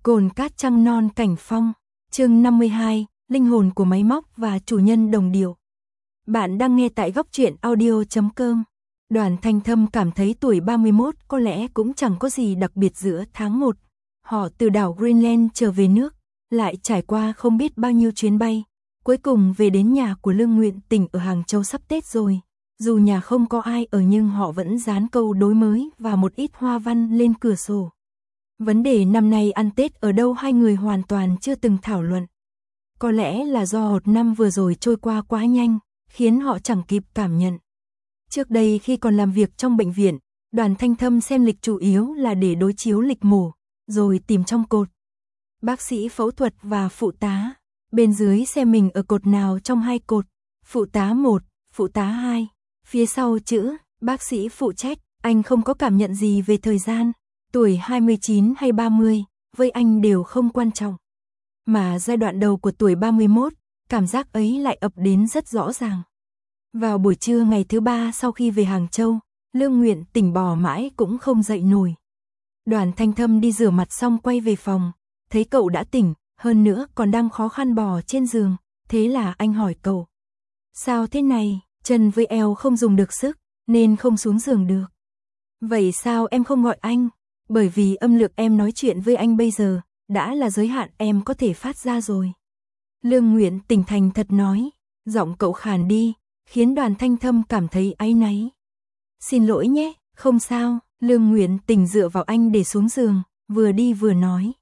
Cồn cát trăng non cảnh phong, chương 52, linh hồn của máy móc và chủ nhân đồng điệu. Bạn đang nghe tại góc truyện audio.com. Đoàn Thanh Thâm cảm thấy tuổi 31 có lẽ cũng chẳng có gì đặc biệt giữa tháng 1. Họ từ đảo Greenland trở về nước, lại trải qua không biết bao nhiêu chuyến bay, cuối cùng về đến nhà của Lương Nguyện Tình ở Hàng Châu sắp Tết rồi. Dù nhà không có ai ở nhưng họ vẫn dán câu đối mới và một ít hoa văn lên cửa sổ. Vấn đề năm nay ăn Tết ở đâu hai người hoàn toàn chưa từng thảo luận. Có lẽ là do một năm vừa rồi trôi qua quá nhanh, khiến họ chẳng kịp cảm nhận. Trước đây khi còn làm việc trong bệnh viện, Đoàn Thanh Thâm xem lịch chủ yếu là để đối chiếu lịch mổ, rồi tìm trong cột bác sĩ phẫu thuật và phụ tá. Bên dưới xem mình ở cột nào trong hai cột, phụ tá 1, phụ tá 2, phía sau chữ bác sĩ phụ trách. Anh không có cảm nhận gì về thời gian, tuổi 29 hay 30, với anh đều không quan trọng. Mà giai đoạn đầu của tuổi 31, cảm giác ấy lại ập đến rất rõ ràng. Vào buổi trưa ngày thứ 3 sau khi về Hàng Châu, Lương Nguyện Tình bò mãi cũng không dậy nổi. Đoàn Thanh Thâm đi rửa mặt xong quay về phòng, thấy cậu đã tỉnh, hơn nữa còn đang khó khăn bò trên giường, thế là anh hỏi cậu. Sao thế này, chân với eo không dùng được sức, nên không xuống giường được. Vậy sao em không gọi anh? Bởi vì âm lượng em nói chuyện với anh bây giờ, đã là giới hạn em có thể phát ra rồi. Lương Nguyện Tình thành thật nói, giọng cậu khàn đi, khiến Đoàn Thanh Thâm cảm thấy áy náy. Xin lỗi nhé, không sao. Lương Nguyện Tình dựa vào anh để xuống giường, vừa đi vừa nói.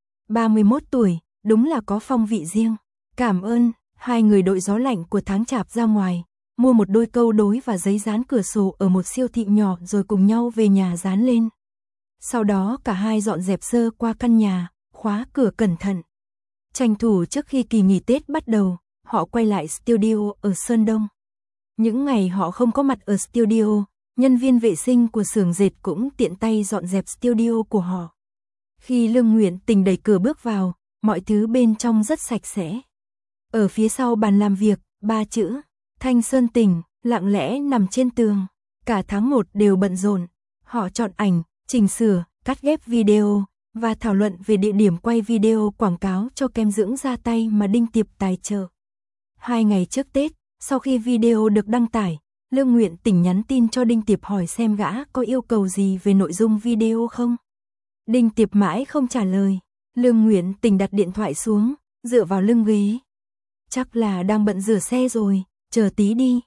31 tuổi, đúng là có phong vị riêng. Cảm ơn. Hai người đội gió lạnh của tháng Chạp ra ngoài, mua một đôi câu đối và giấy dán cửa sổ ở một siêu thị nhỏ rồi cùng nhau về nhà dán lên. Sau đó cả hai dọn dẹp sơ qua căn nhà, khóa cửa cẩn thận. Tranh thủ trước khi kỳ nghỉ Tết bắt đầu, họ quay lại studio ở Sơn Đông. Những ngày họ không có mặt ở studio, nhân viên vệ sinh của xưởng dệt cũng tiện tay dọn dẹp studio của họ. Khi Lương Nguyện Tình đẩy cửa bước vào, mọi thứ bên trong rất sạch sẽ. Ở phía sau bàn làm việc, 3 chữ Thanh Sơn Tình lặng lẽ nằm trên tường. Cả tháng 1 đều bận rộn. Họ chọn ảnh, chỉnh sửa, cắt ghép video và thảo luận về địa điểm quay video quảng cáo cho kem dưỡng da tay mà Đinh Tiệp tài trợ. 2 ngày trước Tết, sau khi video được đăng tải, Lương Nguyện Tình nhắn tin cho Đinh Tiệp hỏi xem gã có yêu cầu gì về nội dung video không. Đinh Tiệp mãi không trả lời. Lương Nguyện Tình đặt điện thoại xuống, dựa vào lưng ghế. Chắc là đang bận rửa xe rồi, chờ tí đi.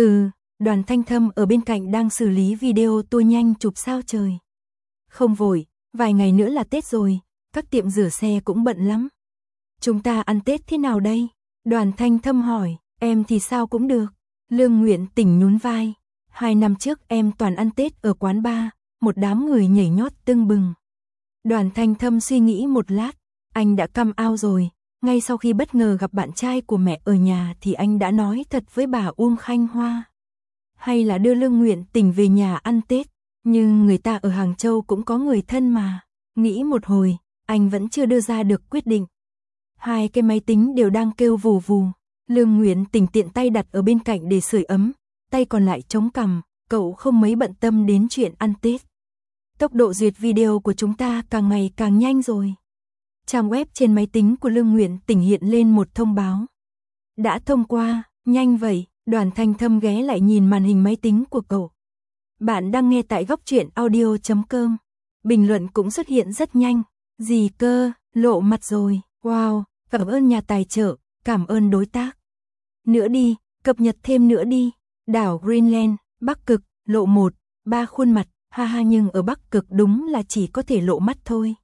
Đoàn Thanh Thâm ở bên cạnh đang xử lý video tua nhanh chụp sao trời. Không vội, vài ngày nữa là Tết rồi, các tiệm rửa xe cũng bận lắm. Chúng ta ăn Tết thế nào đây? Đoàn Thanh Thâm hỏi, em thì sao cũng được. Lương Nguyện Tình nhún vai. 2 năm trước em toàn ăn Tết ở quán bar, một đám người nhảy nhót tưng bừng. Đoàn Thanh Thâm suy nghĩ một lát, anh đã come out rồi. Ngay sau khi bất ngờ gặp bạn trai của mẹ ở nhà thì anh đã nói thật với bà Uông Khanh Hoa. Hay là đưa Lương Nguyện Tình về nhà ăn Tết, nhưng người ta ở Hàng Châu cũng có người thân mà. Nghĩ một hồi, anh vẫn chưa đưa ra được quyết định. 2 cái máy tính đều đang kêu vù vù. Lương Nguyện Tình tiện tay đặt ở bên cạnh để sưởi ấm, tay còn lại chống cằm, cậu không mấy bận tâm đến chuyện ăn Tết. Tốc độ duyệt video của chúng ta càng ngày càng nhanh rồi. Trang web trên máy tính của Lương Nguyện Tình hiện lên một thông báo. Đã thông qua, nhanh vậy. Đoàn Thanh Thâm ghé lại nhìn màn hình máy tính của cậu. Bạn đang nghe tại góc truyện audio.com. Bình luận cũng xuất hiện rất nhanh. Gì cơ, lộ mặt rồi. Wow, cảm ơn nhà tài trợ, cảm ơn đối tác. Nữa đi, cập nhật thêm nữa đi. Đảo Greenland, Bắc Cực, lộ 1, 3 khuôn mặt. Ha ha, nhưng ở Bắc Cực đúng là chỉ có thể lộ mắt thôi.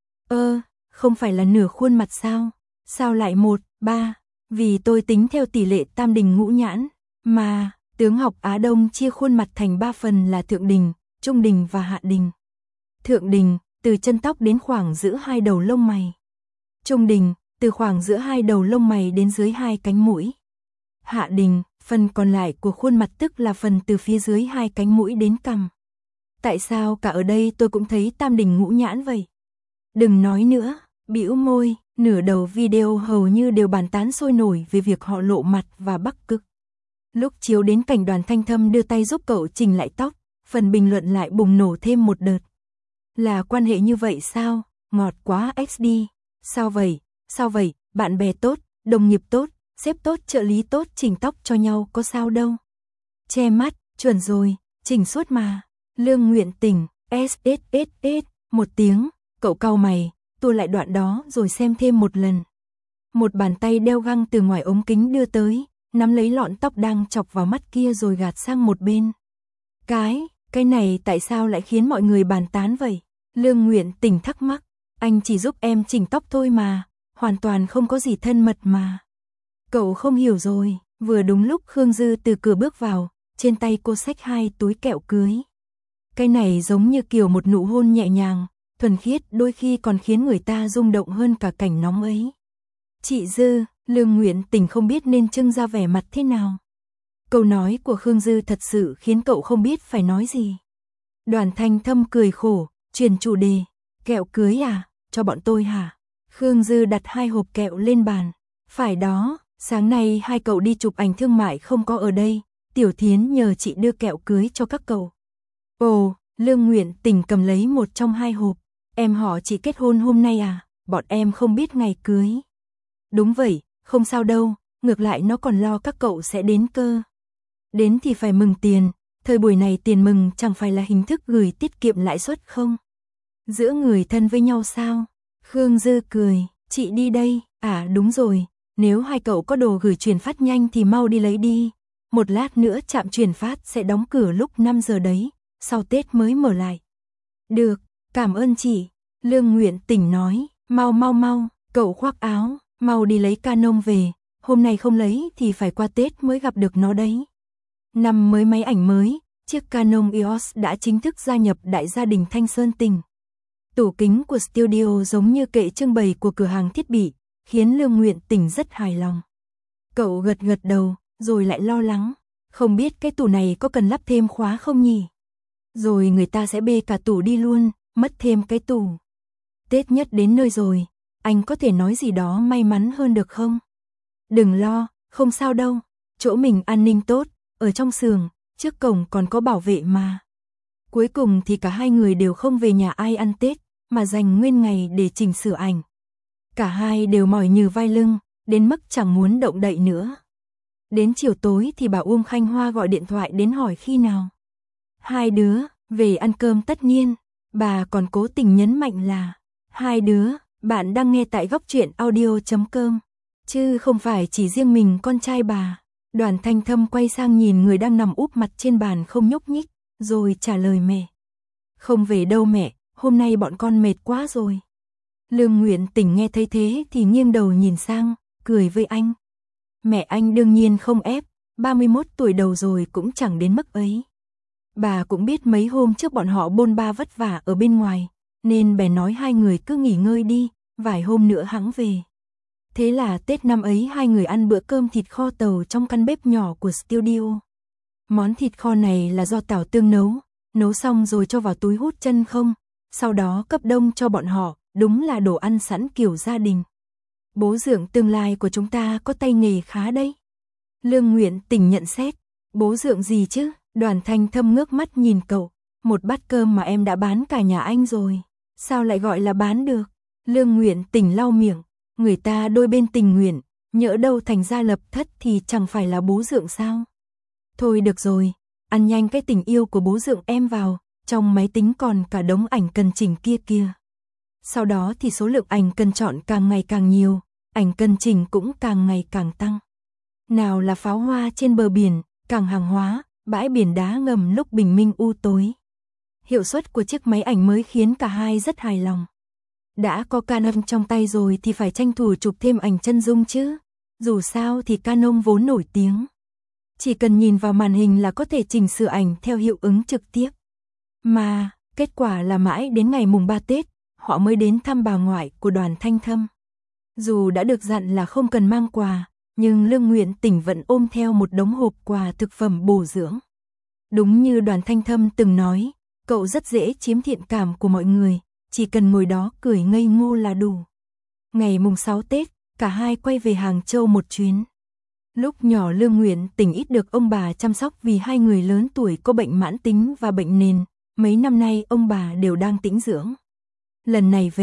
Không phải là nửa khuôn mặt sao? Sao lại 1, 3? Vì tôi tính theo tỷ lệ tam đình ngũ nhãn. Mà, tướng học Á Đông chia khuôn mặt thành 3 phần là thượng đình, trung đình và hạ đình. Thượng đình, từ chân tóc đến khoảng giữa hai đầu lông mày. Trung đình, từ khoảng giữa hai đầu lông mày đến dưới hai cánh mũi. Hạ đình, phần còn lại của khuôn mặt tức là phần từ phía dưới hai cánh mũi đến cằm. Tại sao cả ở đây tôi cũng thấy tam đình ngũ nhãn vậy? Đừng nói nữa, bĩu môi, nửa đầu video hầu như đều bàn tán sôi nổi về việc họ lộ mặt và Bắc Cực. Lúc chiếu đến cảnh Đoàn Thanh Thâm đưa tay giúp cậu chỉnh lại tóc, phần bình luận lại bùng nổ thêm một đợt. Là quan hệ như vậy sao? Ngọt quá XD. Sao vậy, sao vậy, bạn bè tốt, đồng nghiệp tốt, sếp tốt, trợ lý tốt, chỉnh tóc cho nhau có sao đâu. Che mắt, chuẩn rồi, chỉnh suốt mà. Lương Nguyện Tình, SSSS, một tiếng, cậu cau mày, tua lại đoạn đó rồi xem thêm một lần. Một bàn tay đeo găng từ ngoài ống kính đưa tới, nắm lấy lọn tóc đang chọc vào mắt kia rồi gạt sang một bên. Cái này tại sao lại khiến mọi người bàn tán vậy? Lương Nguyện Tình thắc mắc, anh chỉ giúp em chỉnh tóc thôi mà, hoàn toàn không có gì thân mật mà. Cậu không hiểu rồi, vừa đúng lúc Khương Dư từ cửa bước vào, trên tay cô xách 2 túi kẹo cưới. Cái này giống như kiểu một nụ hôn nhẹ nhàng, thuần khiết, đôi khi còn khiến người ta rung động hơn cả cảnh nóng ấy. Chị Dư, Lương Nguyện Tình không biết nên trưng ra vẻ mặt thế nào. Câu nói của Khương Dư thật sự khiến cậu không biết phải nói gì. Đoàn Thanh Thâm cười khổ, chuyển chủ đề, kẹo cưới à, cho bọn tôi hả? Khương Dư đặt 2 hộp kẹo lên bàn. Phải đó, sáng nay 2 cậu đi chụp ảnh thương mại không có ở đây, Tiểu Thiến nhờ chị đưa kẹo cưới cho các cậu. Ồ, Lương Nguyện Tình cầm lấy một trong 2 hộp. Em họ chị kết hôn hôm nay à, bọn em không biết ngày cưới. Đúng vậy, không sao đâu, ngược lại nó còn lo các cậu sẽ đến cơ. Đến thì phải mừng tiền, thời buổi này tiền mừng chẳng phải là hình thức gửi tiết kiệm lãi suất không? Giữa người thân với nhau sao? Khương Dư cười, chị đi đây, à đúng rồi, nếu 2 cậu có đồ gửi chuyển phát nhanh thì mau đi lấy đi. Một lát nữa trạm chuyển phát sẽ đóng cửa lúc 5 giờ đấy, sau Tết mới mở lại. Được, cảm ơn chị, Lương Nguyện Tình nói, mau, cậu khoác áo, mau đi lấy Canon về, hôm nay không lấy thì phải qua Tết mới gặp được nó đấy. Năm mới máy ảnh mới, chiếc Canon EOS đã chính thức gia nhập đại gia đình Thanh Sơn Tình. Tủ kính của studio giống như kệ trưng bày của cửa hàng thiết bị, khiến Lương Nguyện Tình rất hài lòng. Cậu gật đầu, rồi lại lo lắng, không biết cái tủ này có cần lắp thêm khóa không nhỉ? Rồi người ta sẽ bê cả tủ đi luôn, mất thêm cái tủ. Tết nhất đến nơi rồi, anh có thể nói gì đó may mắn hơn được không? Đừng lo, không sao đâu, chỗ mình an ninh tốt, ở trong xưởng, trước cổng còn có bảo vệ mà. Cuối cùng thì cả 2 người đều không về nhà ai ăn Tết, mà dành nguyên ngày để chỉnh sửa ảnh. Cả hai đều mỏi nhừ vai lưng, đến mức chẳng muốn động đậy nữa. Đến chiều tối thì bà Uông Khanh Hoa gọi điện thoại đến hỏi khi nào. 2 đứa, về ăn cơm tất nhiên, bà còn cố tình nhấn mạnh là 2 đứa, bạn đang nghe tại goctruyện.audio.com, chứ không phải chỉ riêng mình con trai bà. Đoàn Thanh Thâm quay sang nhìn người đang nằm úp mặt trên bàn không nhúc nhích, rồi trả lời mẹ. Không về đâu mẹ, hôm nay bọn con mệt quá rồi. Lương Nguyện Tình nghe thấy thế thì nghiêng đầu nhìn sang, cười với anh. Mẹ anh đương nhiên không ép, 31 tuổi đầu rồi cũng chẳng đến mức ấy. Bà cũng biết mấy hôm trước bọn họ bôn ba vất vả ở bên ngoài, nên bèn nói 2 người cứ nghỉ ngơi đi, vài hôm nữa hẵng về. Thế là Tết năm ấy 2 người ăn bữa cơm thịt kho tàu trong căn bếp nhỏ của studio. Món thịt kho này là do Tảo Tương nấu xong rồi cho vào túi hút chân không, sau đó cấp đông cho bọn họ, đúng là đồ ăn sẵn kiểu gia đình. Bố dượng tương lai của chúng ta có tay nghề khá đấy. Lương Nguyện Tình nhận xét, bố dượng gì chứ? Đoàn Thanh Thâm ngước mắt nhìn cậu, một bát cơm mà em đã bán cả nhà anh rồi, sao lại gọi là bán được? Lương Nguyện Tình lau miệng, người ta đôi bên tình nguyện, nhỡ đâu thành ra lập thất thì chẳng phải là bố dượng sao? Thôi được rồi, ăn nhanh cái tình yêu của bố dượng em vào, trong máy tính còn cả đống ảnh cần chỉnh kia. Sau đó thì số lượng ảnh cần chọn càng ngày càng nhiều, ảnh cần chỉnh cũng càng ngày càng tăng. Nào là pháo hoa trên bờ biển, cảng hàng hóa, bãi biển đá ngầm lúc bình minh u tối. Hiệu suất của chiếc máy ảnh mới khiến cả hai rất hài lòng. Đã có Canon trong tay rồi thì phải tranh thủ chụp thêm ảnh chân dung chứ. Dù sao thì Canon vốn nổi tiếng. Chỉ cần nhìn vào màn hình là có thể chỉnh sửa ảnh theo hiệu ứng trực tiếp. Mà, kết quả là mãi đến ngày mùng 3 Tết, họ mới đến thăm bà ngoại của Đoàn Thanh Thâm. Dù đã được dặn là không cần mang quà, nhưng Lương Nguyện Tình vẫn ôm theo một đống hộp quà thực phẩm bổ dưỡng. Đúng như Đoàn Thanh Thâm từng nói, cậu rất dễ chiếm thiện cảm của mọi người, chỉ cần ngồi đó cười ngây ngô là đủ. Ngày mùng 6 Tết, cả hai quay về Hàng Châu một chuyến. Lúc nhỏ Lương Nguyện Tình ít được ông bà chăm sóc vì 2 người lớn tuổi có bệnh mãn tính và bệnh nền, mấy năm nay ông bà đều đang tĩnh dưỡng. Lần này về,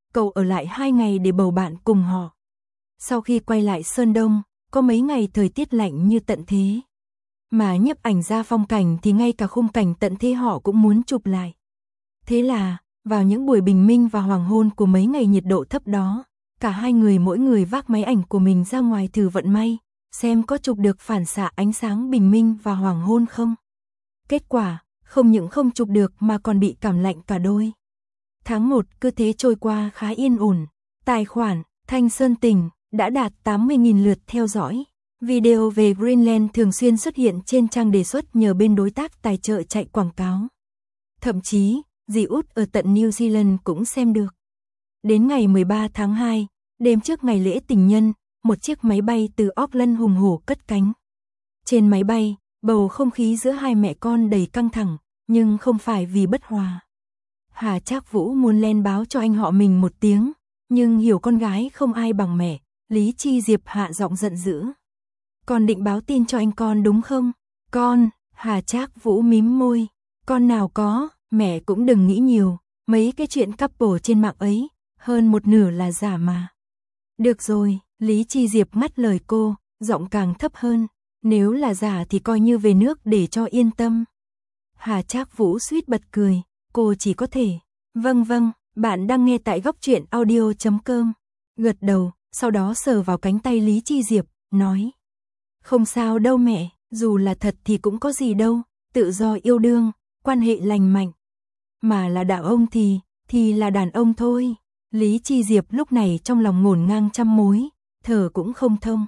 cậu ở lại 2 ngày để bầu bạn cùng họ. Sau khi quay lại Sơn Đông, có mấy ngày thời tiết lạnh như tận thế. Mà nhiếp ảnh ra phong cảnh thì ngay cả khung cảnh tận thế họ cũng muốn chụp lại. Thế là, vào những buổi bình minh và hoàng hôn của mấy ngày nhiệt độ thấp đó, cả hai người mỗi người vác máy ảnh của mình ra ngoài thử vận may, xem có chụp được phản xạ ánh sáng bình minh và hoàng hôn không. Kết quả, không những không chụp được mà còn bị cảm lạnh cả đôi. Tháng 1 cứ thế trôi qua khá yên ổn. Tài khoản Thanh Sơn Tình đã đạt 80.000 lượt theo dõi. Video về Greenland thường xuyên xuất hiện trên trang đề xuất nhờ bên đối tác tài trợ chạy quảng cáo. Thậm chí, dì út ở tận New Zealand cũng xem được. Đến ngày 13 tháng 2, đêm trước ngày lễ tình nhân, một chiếc máy bay từ Auckland hùng hổ cất cánh. Trên máy bay, bầu không khí giữa hai mẹ con đầy căng thẳng, nhưng không phải vì bất hòa. Hà Trác Vũ muốn len báo cho anh họ mình một tiếng, nhưng hiểu con gái không ai bằng mẹ, Lý Chi Diệp hạ giọng giận dữ. Con định báo tin cho anh con đúng không? Con, Hà Trác Vũ mím môi. Con nào có, mẹ cũng đừng nghĩ nhiều, mấy cái chuyện couple trên mạng ấy, hơn một nửa là giả mà. Được rồi, Lý Chi Diệp ngắt lời cô, giọng càng thấp hơn. Nếu là giả thì coi như về nước để cho yên tâm. Hà Trác Vũ suýt bật cười, cô chỉ có thể. Vâng, bạn đang nghe tại góc truyện audio.com. Gật đầu, sau đó sờ vào cánh tay Lý Chi Diệp, nói. Không sao đâu mẹ, dù là thật thì cũng có gì đâu, tự do yêu đương, quan hệ lành mạnh. Mà là đạo ông thì là đàn ông thôi. Lý Chi Diệp lúc này trong lòng ngổn ngang trăm mối, thở cũng không thông.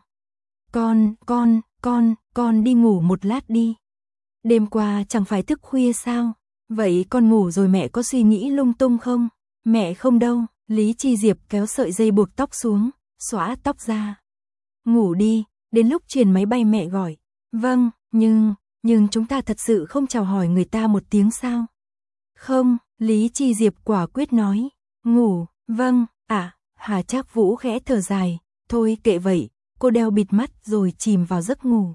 Con đi ngủ một lát đi. Đêm qua chẳng phải thức khuya sao? Vậy con ngủ rồi mẹ có suy nghĩ lung tung không? Mẹ không đâu, Lý Chi Diệp kéo sợi dây buộc tóc xuống, xõa tóc ra. Ngủ đi, đến lúc chuyển máy bay mẹ gọi. Vâng, nhưng chúng ta thật sự không chào hỏi người ta một tiếng sao? Không, Lý Chi Diệp quả quyết nói. Ngủ, vâng, Hà Trác Vũ khẽ thở dài. Thôi kệ vậy, cô đeo bịt mắt rồi chìm vào giấc ngủ.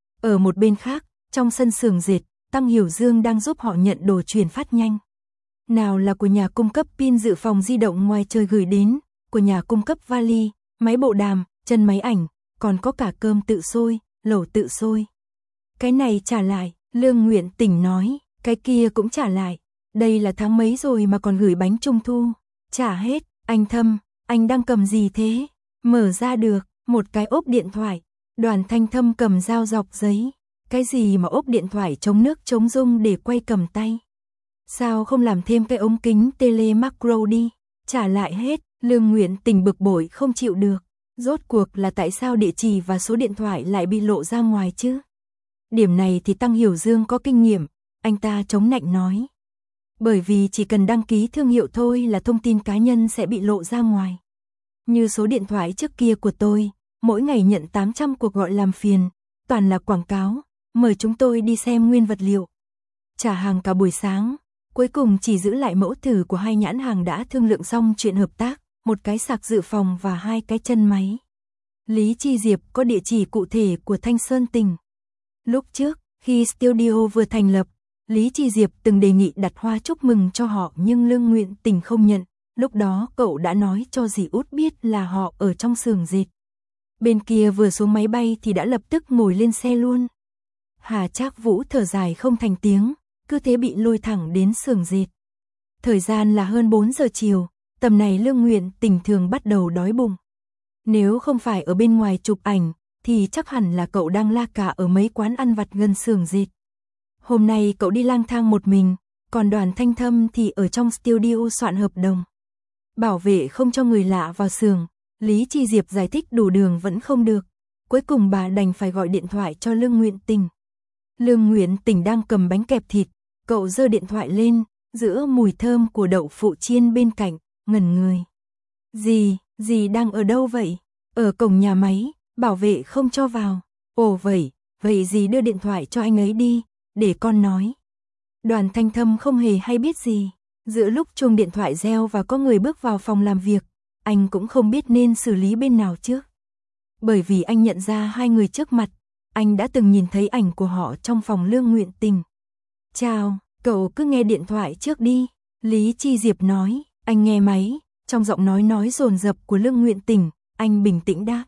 Ở một bên khác, trong sân xưởng dệt, Tăng Hiểu Dương đang giúp họ nhận đồ chuyển phát nhanh. Nào là của nhà cung cấp pin dự phòng di động ngoài trời gửi đến, của nhà cung cấp vali, máy bộ đàm, chân máy ảnh, còn có cả cơm tự sôi, lẩu tự sôi. Cái này trả lại, Lương Nguyện Tỉnh nói, cái kia cũng trả lại. Đây là tháng mấy rồi mà còn gửi bánh trung thu. Trả hết, anh Thâm, anh đang cầm gì thế? Mở ra được, một cái ốp điện thoại. Đoàn Thanh Thâm cầm dao dọc giấy. Cái gì mà ốp điện thoại chống nước chống rung để quay cầm tay? Sao không làm thêm cái ống kính tele macro đi? Trả lại hết, Lương Nguyện Tình bực bội không chịu được. Rốt cuộc là tại sao địa chỉ và số điện thoại lại bị lộ ra ngoài chứ? Điểm này thì Tăng Hiểu Dương có kinh nghiệm, anh ta chống nạnh nói. Bởi vì chỉ cần đăng ký thương hiệu thôi là thông tin cá nhân sẽ bị lộ ra ngoài. Như số điện thoại trước kia của tôi, mỗi ngày nhận 800 cuộc gọi làm phiền, toàn là quảng cáo, mời chúng tôi đi xem nguyên vật liệu. Trả hàng cả buổi sáng, cuối cùng chỉ giữ lại mẫu thử của 2 nhãn hàng đã thương lượng xong chuyện hợp tác, một cái sạc dự phòng và 2 cái chân máy. Lý Chi Diệp có địa chỉ cụ thể của Thanh Sơn Tình. Lúc trước, khi studio vừa thành lập, Lý Chi Diệp từng đề nghị đặt hoa chúc mừng cho họ nhưng Lương Nguyện Tình không nhận. Lúc đó cậu đã nói cho dì út biết là họ ở trong xưởng dệt. Bên kia vừa xuống máy bay thì đã lập tức ngồi lên xe luôn. Hà Trác Vũ thở dài không thành tiếng, cứ thế bị lôi thẳng đến xưởng dệt. Thời gian là hơn 4 giờ chiều, tầm này Lương Nguyện Tình thường bắt đầu đói bụng. Nếu không phải ở bên ngoài chụp ảnh, thì chắc hẳn là cậu đang la cà ở mấy quán ăn vặt gần xưởng dệt. Hôm nay cậu đi lang thang một mình, còn Đoàn Thanh Thâm thì ở trong studio soạn hợp đồng. Bảo vệ không cho người lạ vào xưởng, Lý Chi Diệp giải thích đủ đường vẫn không được. Cuối cùng bà đành phải gọi điện thoại cho Lương Nguyện Tình. Lương Nguyện Tình đang cầm bánh kẹp thịt, cậu giơ điện thoại lên, giữa mùi thơm của đậu phụ chiên bên cạnh, ngẩn người. Dì đang ở đâu vậy? Ở cổng nhà máy, bảo vệ không cho vào. Ồ vậy dì đưa điện thoại cho anh ấy đi, để con nói. Đoàn Thanh Thâm không hề hay biết gì. Giữa lúc chuông điện thoại reo và có người bước vào phòng làm việc, anh cũng không biết nên xử lý bên nào trước. Bởi vì anh nhận ra 2 người trước mặt, anh đã từng nhìn thấy ảnh của họ trong phòng Lương Nguyện Tình. Chào, cậu cứ nghe điện thoại trước đi, Lý Chi Diệp nói, anh nghe máy, Trong giọng nói dồn dập của Lương Nguyện Tình, anh bình tĩnh đáp.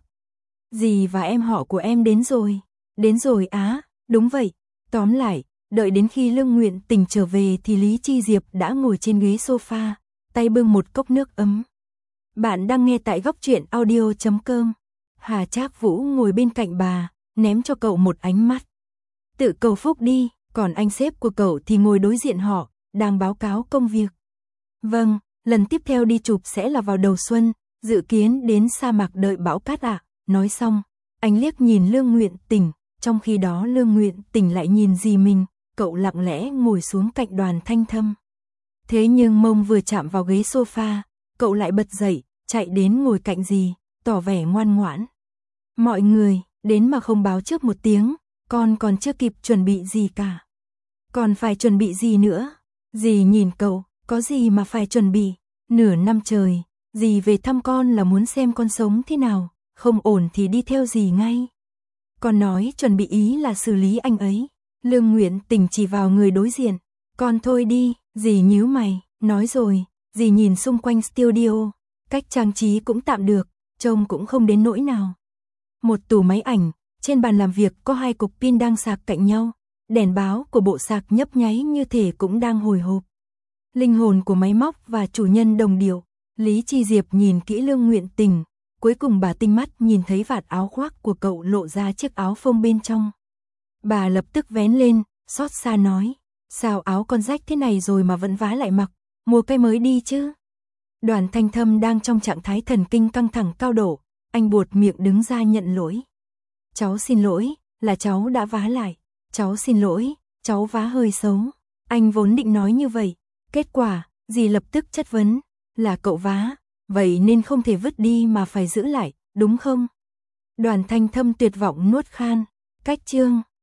Dì và em họ của em đến rồi. Đến rồi á, đúng vậy. Tóm lại, đợi đến khi Lương Nguyện Tình trở về thì Lý Chi Diệp đã ngồi trên ghế sofa, tay bưng một cốc nước ấm. Bạn đang nghe tại góc truyện audio.com. Hà Trác Vũ ngồi bên cạnh bà, ném cho cậu một ánh mắt. Tự cầu phúc đi, còn anh sếp của cậu thì ngồi đối diện họ, đang báo cáo công việc. Vâng, lần tiếp theo đi chụp sẽ là vào đầu xuân, dự kiến đến sa mạc đợi bão cát ạ. Nói xong, anh liếc nhìn Lương Nguyện Tình, trong khi đó Lương Nguyện Tình lại nhìn dì mình, cậu lặng lẽ ngồi xuống cạnh Đoàn Thanh Thâm. Thế nhưng mông vừa chạm vào ghế sofa, cậu lại bật dậy, chạy đến ngồi cạnh dì, tỏ vẻ ngoan ngoãn. Mọi người, đến mà không báo trước một tiếng, con còn chưa kịp chuẩn bị gì cả. Còn phải chuẩn bị gì nữa? Dì nhìn cậu, có gì mà phải chuẩn bị? Nửa năm trời, dì về thăm con là muốn xem con sống thế nào, không ổn thì đi theo dì ngay. Con nói chuẩn bị ý là xử lý anh ấy. Lương Nguyện Tình chỉ vào người đối diện. Con thôi đi, dì nhíu mày, nói rồi, dì nhìn xung quanh studio, cách trang trí cũng tạm được, trông cũng không đến nỗi nào. Một tủ máy ảnh, trên bàn làm việc có 2 cục pin đang sạc cạnh nhau, đèn báo của bộ sạc nhấp nháy như thể cũng đang hồi hộp. Linh hồn của máy móc và chủ nhân đồng điệu. Lý Chi Diệp nhìn kỹ Lương Nguyện Tình, cuối cùng bà tinh mắt nhìn thấy vạt áo khoác của cậu lộ ra chiếc áo phông bên trong. Bà lập tức vén lên, xót xa nói, sao áo con rách thế này rồi mà vẫn vá lại mặc, mua cái mới đi chứ. Đoàn Thanh Thâm đang trong trạng thái thần kinh căng thẳng cao độ, anh buột miệng đứng ra nhận lỗi. Cháu xin lỗi, là cháu đã vá lại, cháu xin lỗi, cháu vá hơi xấu. Anh vốn định nói như vậy, kết quả, dì lập tức chất vấn, là cậu vá, vậy nên không thể vứt đi mà phải giữ lại, đúng không? Đoàn Thanh Thâm tuyệt vọng nuốt khan, cách chương.